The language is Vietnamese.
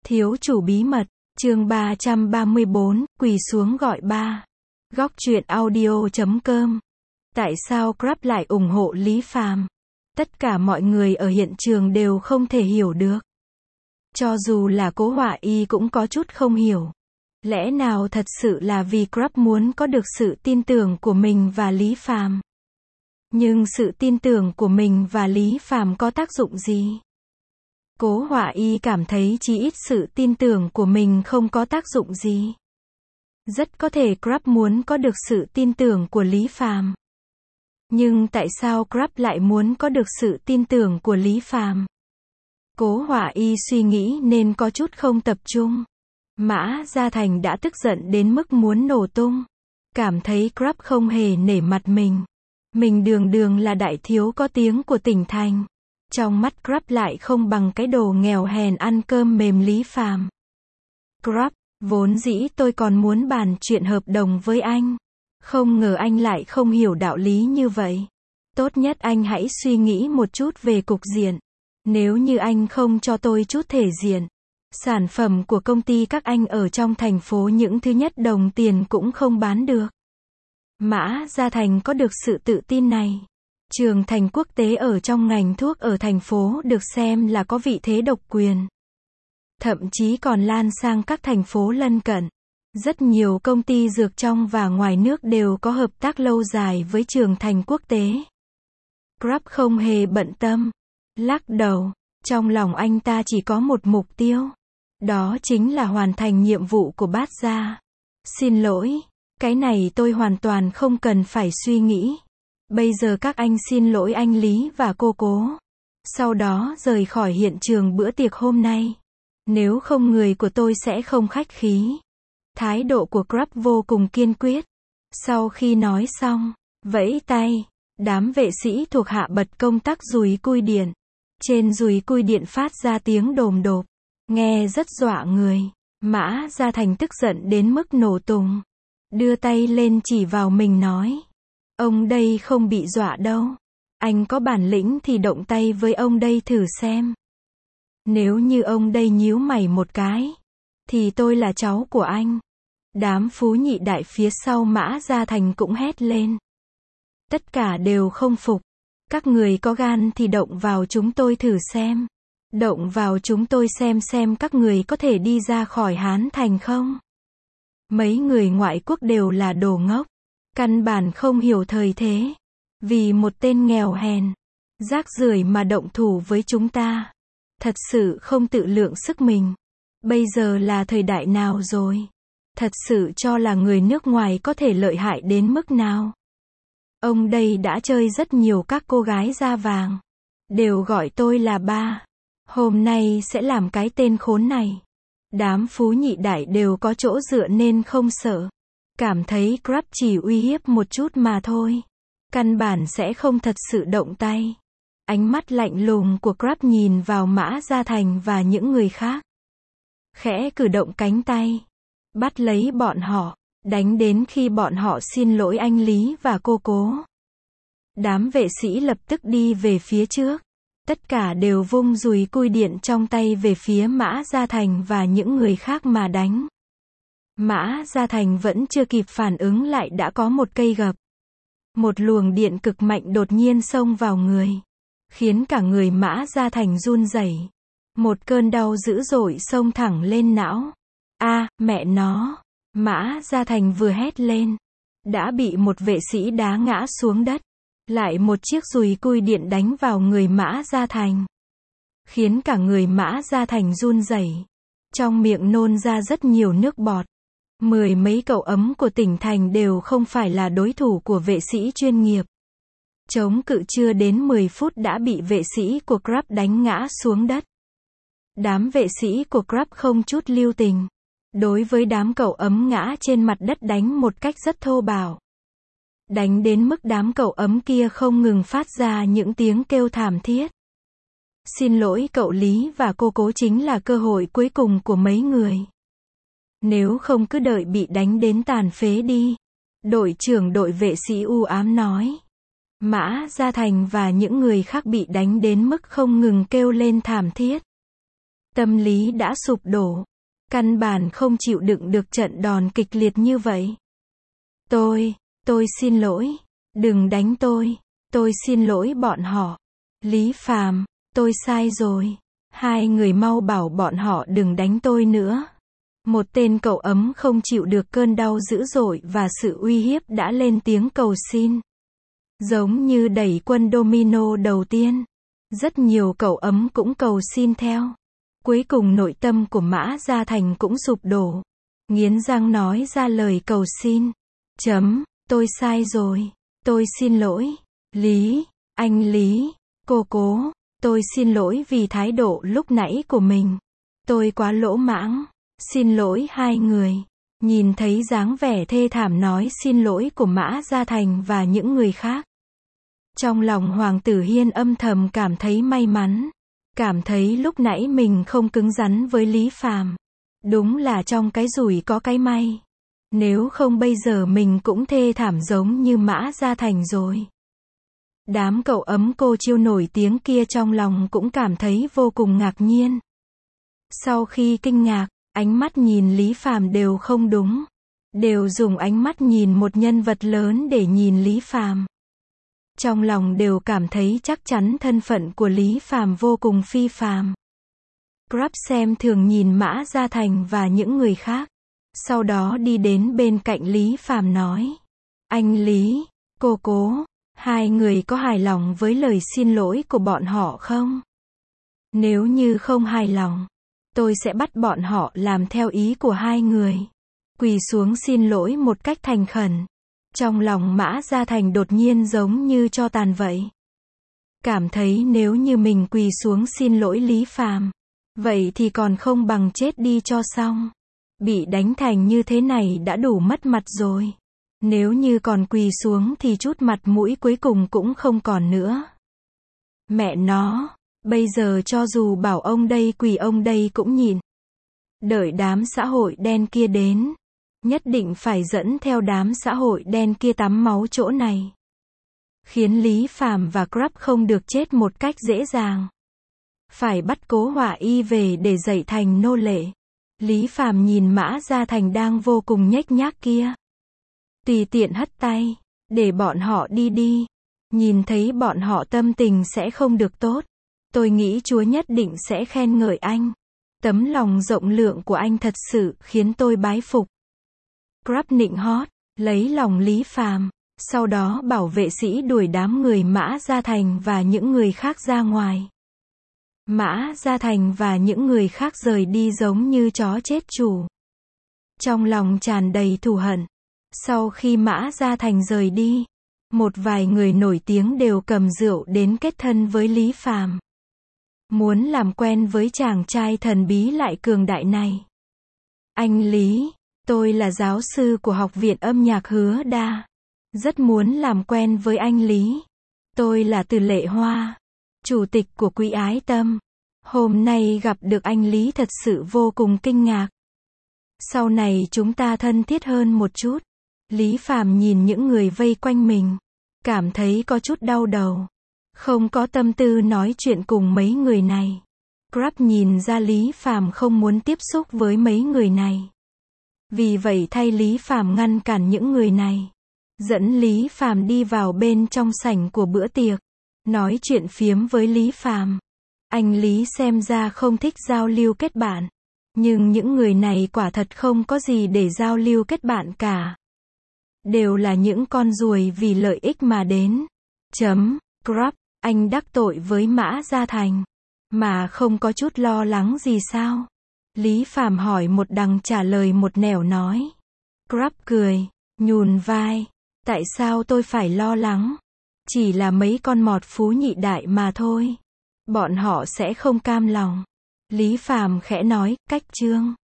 Thiếu chủ bí mật, chương 334, quỳ xuống gọi ba. Góc truyện audio.com. Tại sao Grab lại ủng hộ Lý Phàm? Tất cả mọi người ở hiện trường đều không thể hiểu được. Cho dù là Cố Họa Y cũng có chút không hiểu. Lẽ nào thật sự là vì Grab muốn có được sự tin tưởng của mình và Lý Phàm? Nhưng sự tin tưởng của mình và Lý Phàm có tác dụng gì? Cố Họa Y cảm thấy chí ít sự tin tưởng của mình không có tác dụng gì. Rất có thể Grab muốn có được sự tin tưởng của Lý Phàm. Nhưng tại sao Grab lại muốn có được sự tin tưởng của Lý Phàm? Cố Họa Y suy nghĩ nên có chút không tập trung. Mã Gia Thành đã tức giận đến mức muốn nổ tung. Cảm thấy Grab không hề nể mặt mình. Mình đường đường là đại thiếu có tiếng của tỉnh thành. Trong mắt Grab lại không bằng cái đồ nghèo hèn ăn cơm mềm Lý Phàm. Grab, vốn dĩ tôi còn muốn bàn chuyện hợp đồng với anh. Không ngờ anh lại không hiểu đạo lý như vậy. Tốt nhất anh hãy suy nghĩ một chút về cục diện. Nếu như anh không cho tôi chút thể diện, sản phẩm của công ty các anh ở trong thành phố những thứ nhất đồng tiền cũng không bán được. Mã Gia Thành có được sự tự tin này. Trường Thành quốc tế ở trong ngành thuốc ở thành phố được xem là có vị thế độc quyền. Thậm chí còn lan sang các thành phố lân cận. Rất nhiều công ty dược trong và ngoài nước đều có hợp tác lâu dài với Trường Thành quốc tế. Grab không hề bận tâm. Lắc đầu, trong lòng anh ta chỉ có một mục tiêu. Đó chính là hoàn thành nhiệm vụ của bát gia. Xin lỗi, cái này tôi hoàn toàn không cần phải suy nghĩ. Bây giờ các anh xin lỗi anh Lý và cô Cố. Sau đó rời khỏi hiện trường bữa tiệc hôm nay. Nếu không người của tôi sẽ không khách khí. Thái độ của Grab vô cùng kiên quyết. Sau khi nói xong, vẫy tay, đám vệ sĩ thuộc hạ bật công tắc dùi cui điện. Trên dùi cui điện phát ra tiếng đồm đột. Nghe rất dọa người. Mã Gia Thành tức giận đến mức nổ tung. Đưa tay lên chỉ vào mình nói. Ông đây không bị dọa đâu. Anh có bản lĩnh thì động tay với ông đây thử xem. Nếu như ông đây nhíu mày một cái, thì tôi là cháu của anh. Đám phú nhị đại phía sau Mã Gia Thành cũng hét lên. Tất cả đều không phục. Các người có gan thì động vào chúng tôi thử xem. Động vào chúng tôi xem các người có thể đi ra khỏi Hán Thành không? Mấy người ngoại quốc đều là đồ ngốc. Căn bản không hiểu thời thế. Vì một tên nghèo hèn, rác rưởi mà động thủ với chúng ta. Thật sự không tự lượng sức mình. Bây giờ là thời đại nào rồi? Thật sự cho là người nước ngoài có thể lợi hại đến mức nào? Ông đây đã chơi rất nhiều các cô gái da vàng. Đều gọi tôi là ba. Hôm nay sẽ làm cái tên khốn này. Đám phú nhị đại đều có chỗ dựa nên không sợ. Cảm thấy Grab chỉ uy hiếp một chút mà thôi. Căn bản sẽ không thật sự động tay. Ánh mắt lạnh lùng của Grab nhìn vào Mã Gia Thành và những người khác. Khẽ cử động cánh tay. Bắt lấy bọn họ. Đánh đến khi bọn họ xin lỗi anh Lý và cô Cố. Đám vệ sĩ lập tức đi về phía trước. Tất cả đều vung dùi cui điện trong tay về phía Mã Gia Thành và những người khác mà đánh. Mã Gia Thành vẫn chưa kịp phản ứng lại đã có một cây gập. Một luồng điện cực mạnh đột nhiên xông vào người. Khiến cả người Mã Gia Thành run rẩy. Một cơn đau dữ dội xông thẳng lên não. Mẹ nó! Mã Gia Thành vừa hét lên. Đã bị một vệ sĩ đá ngã xuống đất. Lại một chiếc dùi cui điện đánh vào người Mã Gia Thành. Khiến cả người Mã Gia Thành run rẩy. Trong miệng nôn ra rất nhiều nước bọt. Mười mấy cậu ấm của tỉnh thành đều không phải là đối thủ của vệ sĩ chuyên nghiệp. Chống cự chưa đến 10 phút đã bị vệ sĩ của Grab đánh ngã xuống đất. Đám vệ sĩ của Grab không chút lưu tình. Đối với đám cậu ấm ngã trên mặt đất đánh một cách rất thô bạo. Đánh đến mức đám cậu ấm kia không ngừng phát ra những tiếng kêu thảm thiết. Xin lỗi cậu Lý và cô Cố chính là cơ hội cuối cùng của mấy người. Nếu không cứ đợi bị đánh đến tàn phế đi. Đội trưởng đội vệ sĩ u ám nói. Mã Gia Thành và những người khác bị đánh đến mức không ngừng kêu lên thảm thiết. Tâm lý đã sụp đổ. Căn bản không chịu đựng được trận đòn kịch liệt như vậy. Tôi xin lỗi. Đừng đánh tôi xin lỗi bọn họ. Lý Phàm, tôi sai rồi. Hai người mau bảo bọn họ đừng đánh tôi nữa. Một tên cậu ấm không chịu được cơn đau dữ dội và sự uy hiếp đã lên tiếng cầu xin. Giống như đẩy quân domino đầu tiên. Rất nhiều cậu ấm cũng cầu xin theo. Cuối cùng nội tâm của Mã Gia Thành cũng sụp đổ. Nghiến răng nói ra lời cầu xin. Tôi sai rồi. Tôi xin lỗi. Anh Lý, cô cố. Tôi xin lỗi vì thái độ lúc nãy của mình. Tôi quá lỗ mãng. Xin lỗi hai người. Nhìn thấy dáng vẻ thê thảm nói xin lỗi của Mã Gia Thành và những người khác. Trong lòng Hoàng Tử Hiên âm thầm cảm thấy may mắn. Cảm thấy lúc nãy mình không cứng rắn với Lý Phàm. Đúng là trong cái rủi có cái may. Nếu không bây giờ mình cũng thê thảm giống như Mã Gia Thành rồi. Đám cậu ấm cô chiêu nổi tiếng kia trong lòng cũng cảm thấy vô cùng ngạc nhiên. Sau khi kinh ngạc, ánh mắt nhìn Lý Phàm đều không đúng. Đều dùng ánh mắt nhìn một nhân vật lớn để nhìn Lý Phàm. Trong lòng đều cảm thấy chắc chắn thân phận của Lý Phàm vô cùng phi phàm. Grab xem thường nhìn Mã Gia Thành và những người khác. Sau đó đi đến bên cạnh Lý Phàm nói. Anh Lý, cô cố, hai người có hài lòng với lời xin lỗi của bọn họ không? Nếu như không hài lòng, tôi sẽ bắt bọn họ làm theo ý của hai người. Quỳ xuống xin lỗi một cách thành khẩn. Trong lòng Mã Gia Thành đột nhiên giống như tro tàn vậy. Cảm thấy nếu như mình quỳ xuống xin lỗi Lý Phàm, vậy thì còn không bằng chết đi cho xong. Bị đánh thành như thế này đã đủ mất mặt rồi. Nếu như còn quỳ xuống thì chút mặt mũi cuối cùng cũng không còn nữa. Mẹ nó, bây giờ cho dù bảo ông đây quỳ ông đây cũng nhịn. Đợi đám xã hội đen kia đến. Nhất định phải dẫn theo đám xã hội đen kia tắm máu chỗ này. Khiến Lý Phàm và Grab không được chết một cách dễ dàng. Phải bắt Cố Hỏa Y về để dạy thành nô lệ. Lý Phàm nhìn Mã Gia Thành đang vô cùng nhếch nhác kia. Tùy tiện hất tay. Để bọn họ đi đi. Nhìn thấy bọn họ tâm tình sẽ không được tốt. Tôi nghĩ Chúa nhất định sẽ khen ngợi anh. Tấm lòng rộng lượng của anh thật sự khiến tôi bái phục. Grab nịnh hót, lấy lòng Lý Phàm, sau đó bảo vệ sĩ đuổi đám người Mã Gia Thành và những người khác ra ngoài. Mã Gia Thành và những người khác rời đi giống như chó chết chủ. Trong lòng tràn đầy thù hận. Sau khi Mã Gia Thành rời đi, một vài người nổi tiếng đều cầm rượu đến kết thân với Lý Phàm. Muốn làm quen với chàng trai thần bí lại cường đại này. Anh Lý, tôi là giáo sư của Học viện âm nhạc Hứa Đa. Rất muốn làm quen với anh Lý. Tôi là Từ Lệ Hoa, chủ tịch của Quỹ Ái Tâm. Hôm nay gặp được anh Lý thật sự vô cùng kinh ngạc. Sau này chúng ta thân thiết hơn một chút. Lý Phàm nhìn những người vây quanh mình, cảm thấy có chút đau đầu. Không có tâm tư nói chuyện cùng mấy người này. Grab nhìn ra Lý Phàm không muốn tiếp xúc với mấy người này. Vì vậy thay Lý Phàm ngăn cản những người này. Dẫn Lý Phàm đi vào bên trong sảnh của bữa tiệc. Nói chuyện phiếm với Lý Phàm. Anh Lý xem ra không thích giao lưu kết bạn. Nhưng những người này quả thật không có gì để giao lưu kết bạn cả. Đều là những con ruồi vì lợi ích mà đến. Grab, anh đắc tội với Mã Gia Thành. Mà không có chút lo lắng gì sao? Lý Phàm hỏi một đằng trả lời một nẻo nói. Grab cười, nhún vai. Tại sao tôi phải lo lắng? Chỉ là mấy con mọt phú nhị đại mà thôi. Bọn họ sẽ không cam lòng. Lý Phàm khẽ nói, cách chương.